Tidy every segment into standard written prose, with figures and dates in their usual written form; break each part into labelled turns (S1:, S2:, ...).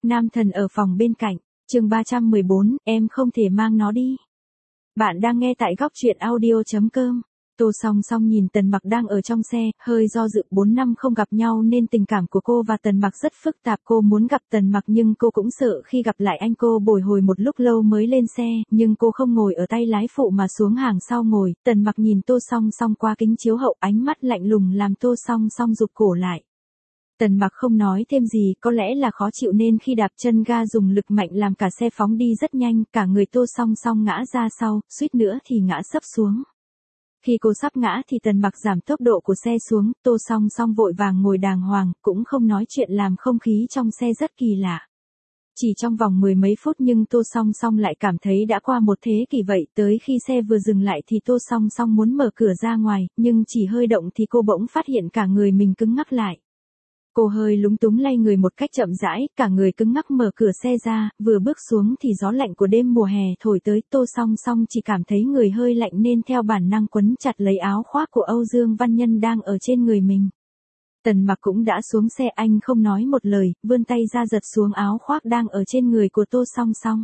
S1: Nam thần ở phòng bên cạnh, chương 314, em không thể mang nó đi. Bạn đang nghe tại góc truyện audio.com. Tô Song Song nhìn Tần Mặc đang ở trong xe, hơi do dự. 4 năm không gặp nhau nên tình cảm của cô và Tần Mặc rất phức tạp. Cô muốn gặp Tần Mặc nhưng cô cũng sợ khi gặp lại anh. Cô bồi hồi một lúc lâu mới lên xe, nhưng cô không ngồi ở tay lái phụ mà xuống hàng sau ngồi. Tần Mặc nhìn Tô Song Song qua kính chiếu hậu, ánh mắt lạnh lùng làm Tô Song Song rụt cổ lại. Tần Mặc không nói thêm gì, có lẽ là khó chịu nên khi đạp chân ga dùng lực mạnh làm cả xe phóng đi rất nhanh, cả người Tô Song Song ngã ra sau, suýt nữa thì ngã sấp xuống. Khi cô sắp ngã thì Tần Mặc giảm tốc độ của xe xuống, Tô Song Song vội vàng ngồi đàng hoàng, cũng không nói chuyện làm không khí trong xe rất kỳ lạ. Chỉ trong vòng 10 mấy phút nhưng Tô Song Song lại cảm thấy đã qua một thế kỷ vậy, tới khi xe vừa dừng lại thì Tô Song Song muốn mở cửa ra ngoài, nhưng chỉ hơi động thì cô bỗng phát hiện cả người mình cứng ngắc lại. Cô hơi lúng túng lay người một cách chậm rãi, cả người cứng ngắc mở cửa xe ra, vừa bước xuống thì gió lạnh của đêm mùa hè thổi tới. Tô Song Song chỉ cảm thấy người hơi lạnh nên theo bản năng quấn chặt lấy áo khoác của Âu Dương Văn Nhân đang ở trên người mình. Tần Mặc cũng đã xuống xe, anh không nói một lời, vươn tay ra giật xuống áo khoác đang ở trên người của Tô Song Song.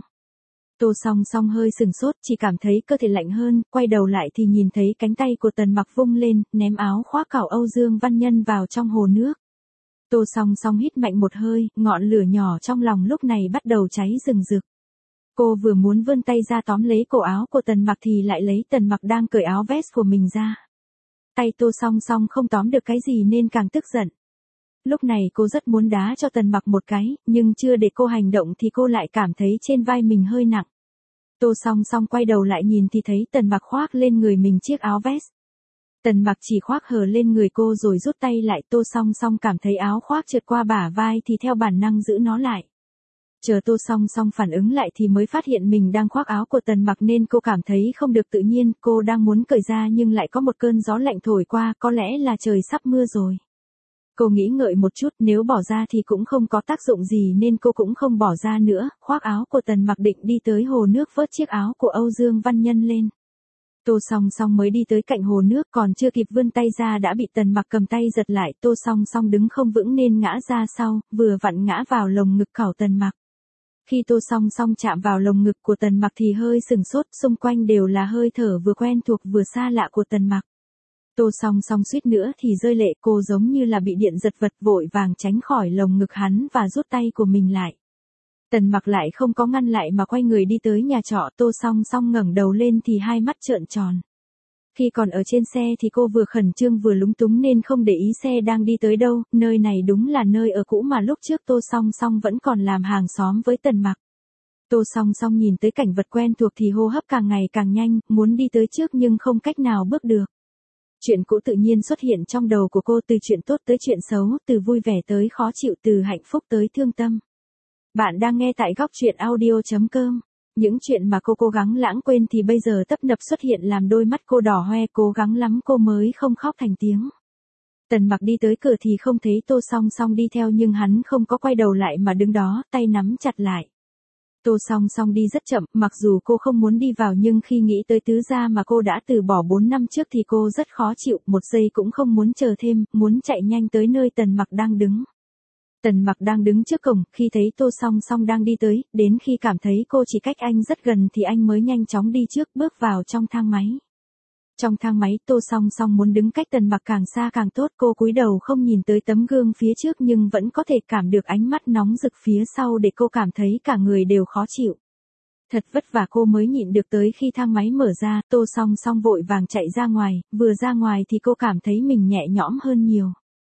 S1: Tô Song Song hơi sừng sốt, chỉ cảm thấy cơ thể lạnh hơn, quay đầu lại thì nhìn thấy cánh tay của Tần Mặc vung lên, ném áo khoác cảo Âu Dương Văn Nhân vào trong hồ nước. Tô Song Song hít mạnh một hơi, ngọn lửa nhỏ trong lòng lúc này bắt đầu cháy rừng rực. Cô vừa muốn vươn tay ra tóm lấy cổ áo của Tần Mặc thì lại lấy Tần Mặc đang cởi áo vest của mình ra. Tay Tô Song Song không tóm được cái gì nên càng tức giận. Lúc này cô rất muốn đá cho Tần Mặc một cái, nhưng chưa để cô hành động thì cô lại cảm thấy trên vai mình hơi nặng. Tô Song Song quay đầu lại nhìn thì thấy Tần Mặc khoác lên người mình chiếc áo vest. Tần Mặc chỉ khoác hờ lên người cô rồi rút tay lại. Tô Song Song cảm thấy áo khoác trượt qua bả vai thì theo bản năng giữ nó lại. Chờ Tô Song Song phản ứng lại thì mới phát hiện mình đang khoác áo của Tần Mặc nên cô cảm thấy không được tự nhiên. Cô đang muốn cởi ra nhưng lại có một cơn gió lạnh thổi qua, có lẽ là trời sắp mưa rồi. Cô nghĩ ngợi một chút, nếu bỏ ra thì cũng không có tác dụng gì nên cô cũng không bỏ ra nữa, khoác áo của Tần Mặc định đi tới hồ nước vớt chiếc áo của Âu Dương Văn Nhân lên. Tô Song Song mới đi tới cạnh hồ nước còn chưa kịp vươn tay ra đã bị Tần Mặc cầm tay giật lại. Tô Song Song đứng không vững nên ngã ra sau, vừa vặn ngã vào lồng ngực cảo Tần Mặc. Khi Tô Song Song chạm vào lồng ngực của Tần Mặc thì hơi sừng sốt, xung quanh đều là hơi thở vừa quen thuộc vừa xa lạ của Tần Mặc. Tô Song Song suýt nữa thì rơi lệ, cô giống như là bị điện giật vật, vội vàng tránh khỏi lồng ngực hắn và rút tay của mình lại. Tần Mặc lại không có ngăn lại mà quay người đi tới nhà trọ. Tô Song Song ngẩng đầu lên thì hai mắt trợn tròn. Khi còn ở trên xe thì cô vừa khẩn trương vừa lúng túng nên không để ý xe đang đi tới đâu. Nơi này đúng là nơi ở cũ mà lúc trước Tô Song Song vẫn còn làm hàng xóm với Tần Mặc. Tô Song Song nhìn tới cảnh vật quen thuộc thì hô hấp càng ngày càng nhanh, muốn đi tới trước nhưng không cách nào bước được. Chuyện cũ tự nhiên xuất hiện trong đầu của cô, từ chuyện tốt tới chuyện xấu, từ vui vẻ tới khó chịu, từ hạnh phúc tới thương tâm. Bạn đang nghe tại góc truyện audio.com. Những chuyện mà cô cố gắng lãng quên thì bây giờ tấp nập xuất hiện làm đôi mắt cô đỏ hoe, cố gắng lắm cô mới không khóc thành tiếng. Tần Mặc đi tới cửa thì không thấy Tô Song Song đi theo nhưng hắn không có quay đầu lại mà đứng đó, tay nắm chặt lại. Tô Song Song đi rất chậm, mặc dù cô không muốn đi vào nhưng khi nghĩ tới tứ gia mà cô đã từ bỏ 4 năm trước thì cô rất khó chịu, một giây cũng không muốn chờ thêm, muốn chạy nhanh tới nơi Tần Mặc đang đứng. Tần Mặc đang đứng trước cổng, khi thấy Tô Song Song đang đi tới, đến khi cảm thấy cô chỉ cách anh rất gần thì anh mới nhanh chóng đi trước, bước vào trong thang máy. Trong thang máy, Tô Song Song muốn đứng cách Tần Mặc càng xa càng tốt, cô cúi đầu không nhìn tới tấm gương phía trước nhưng vẫn có thể cảm được ánh mắt nóng rực phía sau để cô cảm thấy cả người đều khó chịu. Thật vất vả cô mới nhịn được tới khi thang máy mở ra. Tô Song Song vội vàng chạy ra ngoài, vừa ra ngoài thì cô cảm thấy mình nhẹ nhõm hơn nhiều.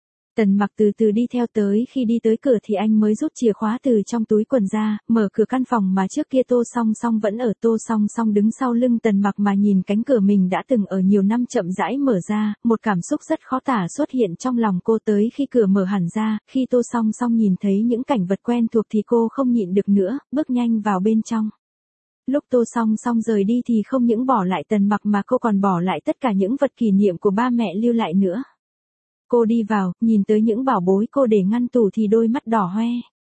S1: Tần Mặc từ từ đi theo, tới khi đi tới cửa thì anh mới rút chìa khóa từ trong túi quần ra, mở cửa căn phòng mà trước kia Tô Song Song vẫn ở. Tô Song Song đứng sau lưng Tần Mặc mà nhìn cánh cửa mình đã từng ở nhiều năm chậm rãi mở ra, một cảm xúc rất khó tả xuất hiện trong lòng cô. Tới khi cửa mở hẳn ra, khi Tô Song Song nhìn thấy những cảnh vật quen thuộc thì cô không nhịn được nữa, bước nhanh vào bên trong. Lúc Tô Song Song rời đi thì không những bỏ lại Tần Mặc mà cô còn bỏ lại tất cả những vật kỷ niệm của ba mẹ lưu lại nữa. Cô đi vào, nhìn tới những bảo bối cô để ngăn tủ thì đôi mắt đỏ hoe.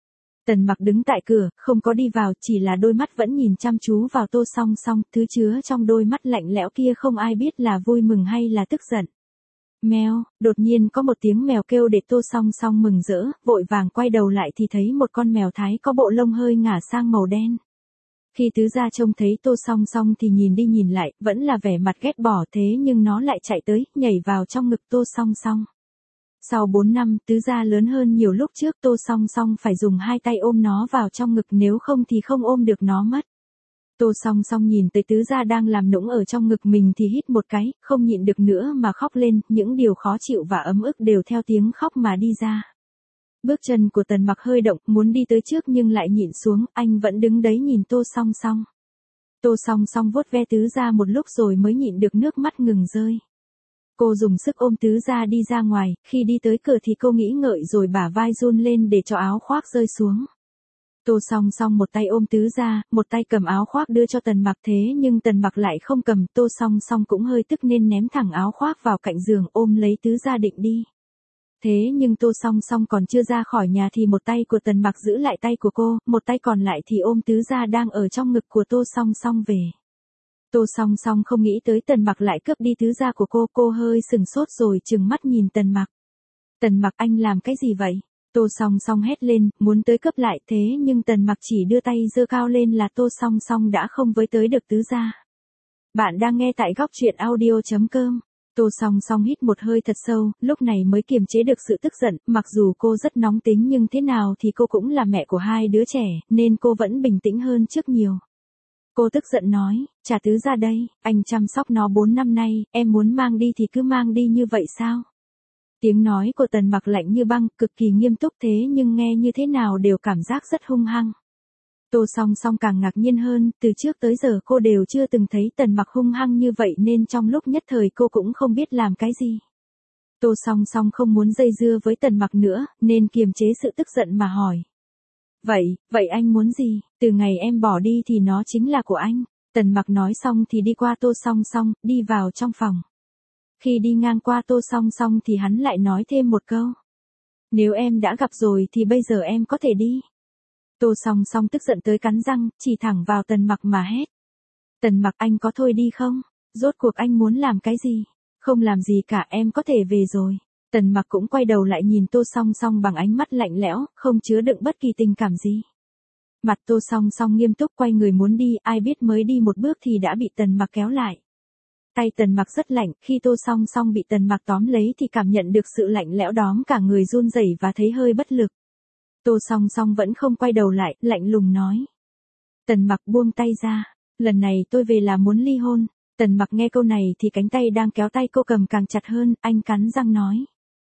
S1: Tần Mặc đứng tại cửa, không có đi vào, chỉ là đôi mắt vẫn nhìn chăm chú vào Tô Song Song, thứ chứa trong đôi mắt lạnh lẽo kia không ai biết là vui mừng hay là tức giận. Mèo, đột nhiên có một tiếng mèo kêu để Tô Song Song mừng rỡ, vội vàng quay đầu lại thì thấy một con mèo Thái có bộ lông hơi ngả sang màu đen. Khi tứ gia trông thấy Tô Song Song thì nhìn đi nhìn lại, vẫn là vẻ mặt ghét bỏ thế nhưng nó lại chạy tới, nhảy vào trong ngực Tô Song Song. Sau 4 năm, tứ gia lớn hơn nhiều lúc trước Tô Song Song phải dùng hai tay ôm nó vào trong ngực nếu không thì không ôm được nó mất. Tô Song Song nhìn tới tứ gia đang làm nũng ở trong ngực mình thì hít một cái, không nhịn được nữa mà khóc lên, những điều khó chịu và ấm ức đều theo tiếng khóc mà đi ra. Bước chân của Tần Mặc hơi động, muốn đi tới trước nhưng lại nhịn xuống, anh vẫn đứng đấy nhìn Tô Song Song. Tô Song Song vuốt ve tứ gia một lúc rồi mới nhịn được nước mắt ngừng rơi. Cô dùng sức ôm tứ gia đi ra ngoài, khi đi tới cửa thì cô nghĩ ngợi rồi bả vai run lên để cho áo khoác rơi xuống. Tô Song Song một tay ôm tứ gia, một tay cầm áo khoác đưa cho Tần Mặc thế nhưng Tần Mặc lại không cầm, Tô Song Song cũng hơi tức nên ném thẳng áo khoác vào cạnh giường ôm lấy tứ gia định đi. Thế nhưng Tô Song Song còn chưa ra khỏi nhà thì một tay của Tần Mặc giữ lại tay của cô, một tay còn lại thì ôm tứ gia đang ở trong ngực của Tô Song Song về. Tô Song Song không nghĩ tới Tần Mặc lại cướp đi tứ gia của cô hơi sừng sốt rồi trừng mắt nhìn Tần Mặc. Tần Mặc anh làm cái gì vậy? Tô Song Song hét lên, muốn tới cướp lại thế nhưng Tần Mặc chỉ đưa tay giơ cao lên là Tô Song Song đã không với tới được tứ gia. Bạn đang nghe tại góc truyện audio.com. Tô Song Song hít một hơi thật sâu, lúc này mới kiềm chế được sự tức giận, mặc dù cô rất nóng tính nhưng thế nào thì cô cũng là mẹ của hai đứa trẻ, nên cô vẫn bình tĩnh hơn trước nhiều. Cô tức giận nói, trả tứ gia đây, anh chăm sóc nó 4 năm nay, em muốn mang đi thì cứ mang đi như vậy sao? Tiếng nói của Tần Mặc lạnh như băng, cực kỳ nghiêm túc thế nhưng nghe như thế nào đều cảm giác rất hung hăng. Tô Song Song càng ngạc nhiên hơn, từ trước tới giờ cô đều chưa từng thấy Tần Mặc hung hăng như vậy nên trong lúc nhất thời cô cũng không biết làm cái gì. Tô Song Song không muốn dây dưa với Tần Mặc nữa, nên kiềm chế sự tức giận mà hỏi. Vậy anh muốn gì? Từ ngày em bỏ đi thì nó chính là của anh. Tần Mặc nói xong thì đi qua Tô Song Song, đi vào trong phòng. Khi đi ngang qua Tô Song Song thì hắn lại nói thêm một câu. Nếu em đã gặp rồi thì bây giờ em có thể đi. Tô Song Song tức giận tới cắn răng, chỉ thẳng vào Tần Mặc mà hét. Tần Mặc anh có thôi đi không? Rốt cuộc anh muốn làm cái gì? Không làm gì cả, em có thể về rồi. Tần Mặc cũng quay đầu lại nhìn Tô Song Song bằng ánh mắt lạnh lẽo, không chứa đựng bất kỳ tình cảm gì. Mặt Tô Song Song nghiêm túc quay người muốn đi, ai biết mới đi một bước thì đã bị Tần Mặc kéo lại. Tay Tần Mặc rất lạnh, khi Tô Song Song bị Tần Mặc tóm lấy thì cảm nhận được sự lạnh lẽo đó, cả người run rẩy và thấy hơi bất lực. Tô Song Song vẫn không quay đầu lại, lạnh lùng nói. Tần Mặc buông tay ra, lần này tôi về là muốn ly hôn. Tần Mặc nghe câu này thì cánh tay đang kéo tay cô cầm càng chặt hơn, anh cắn răng nói.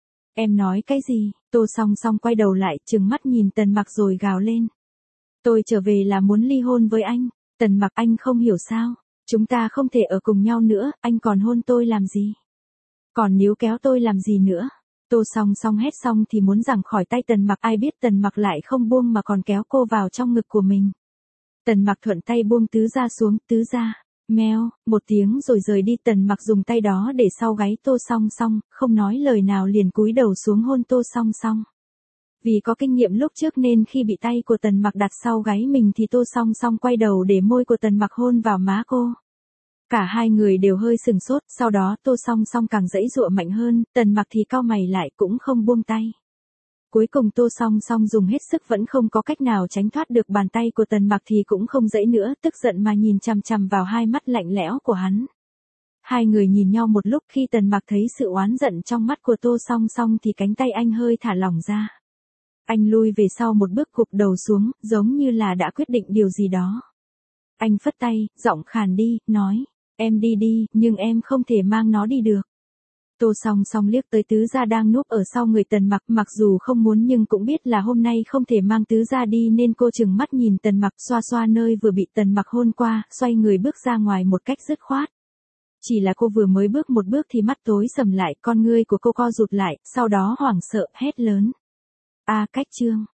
S1: Em nói cái gì? Tô Song Song quay đầu lại, trừng mắt nhìn Tần Mặc rồi gào lên. Tôi trở về là muốn ly hôn với anh. Tần Mặc anh không hiểu sao? Chúng ta không thể ở cùng nhau nữa, anh còn hôn tôi làm gì? Còn níu kéo tôi làm gì nữa? Tô Song Song hét xong thì muốn giằng khỏi tay Tần Mặc, ai biết Tần Mặc lại không buông mà còn kéo cô vào trong ngực của mình. Tần Mặc thuận tay buông tứ gia xuống, tứ gia. Meo, một tiếng rồi rời đi. Tần Mặc dùng tay đó để sau gáy Tô Song Song, không nói lời nào liền cúi đầu xuống hôn Tô Song Song. Vì có kinh nghiệm lúc trước nên khi bị tay của Tần Mặc đặt sau gáy mình thì Tô Song Song quay đầu để môi của Tần Mặc hôn vào má cô. Cả hai người đều hơi sừng sốt, sau đó Tô Song Song càng giãy giụa mạnh hơn, Tần Mặc thì cau mày lại cũng không buông tay. Cuối cùng Tô Song Song dùng hết sức vẫn không có cách nào tránh thoát được bàn tay của Tần Mặc thì cũng không giãy nữa, tức giận mà nhìn chằm chằm vào hai mắt lạnh lẽo của hắn. Hai người nhìn nhau một lúc, khi Tần Mặc thấy sự oán giận trong mắt của Tô Song Song thì cánh tay anh hơi thả lỏng ra. Anh lui về sau một bước, gục đầu xuống, giống như là đã quyết định điều gì đó. Anh phất tay, giọng khàn đi, nói, em đi đi, nhưng em không thể mang nó đi được. Tô Song Song liếc tới tứ gia đang núp ở sau người Tần Mặc, mặc dù không muốn nhưng cũng biết là hôm nay không thể mang tứ gia đi nên cô trừng mắt nhìn Tần Mặc, xoa xoa nơi vừa bị Tần Mặc hôn qua, xoay người bước ra ngoài một cách dứt khoát. Chỉ là cô vừa mới bước một bước thì mắt tối sầm lại, con ngươi của cô co rụt lại, sau đó hoảng sợ, hét lớn. Cách chương.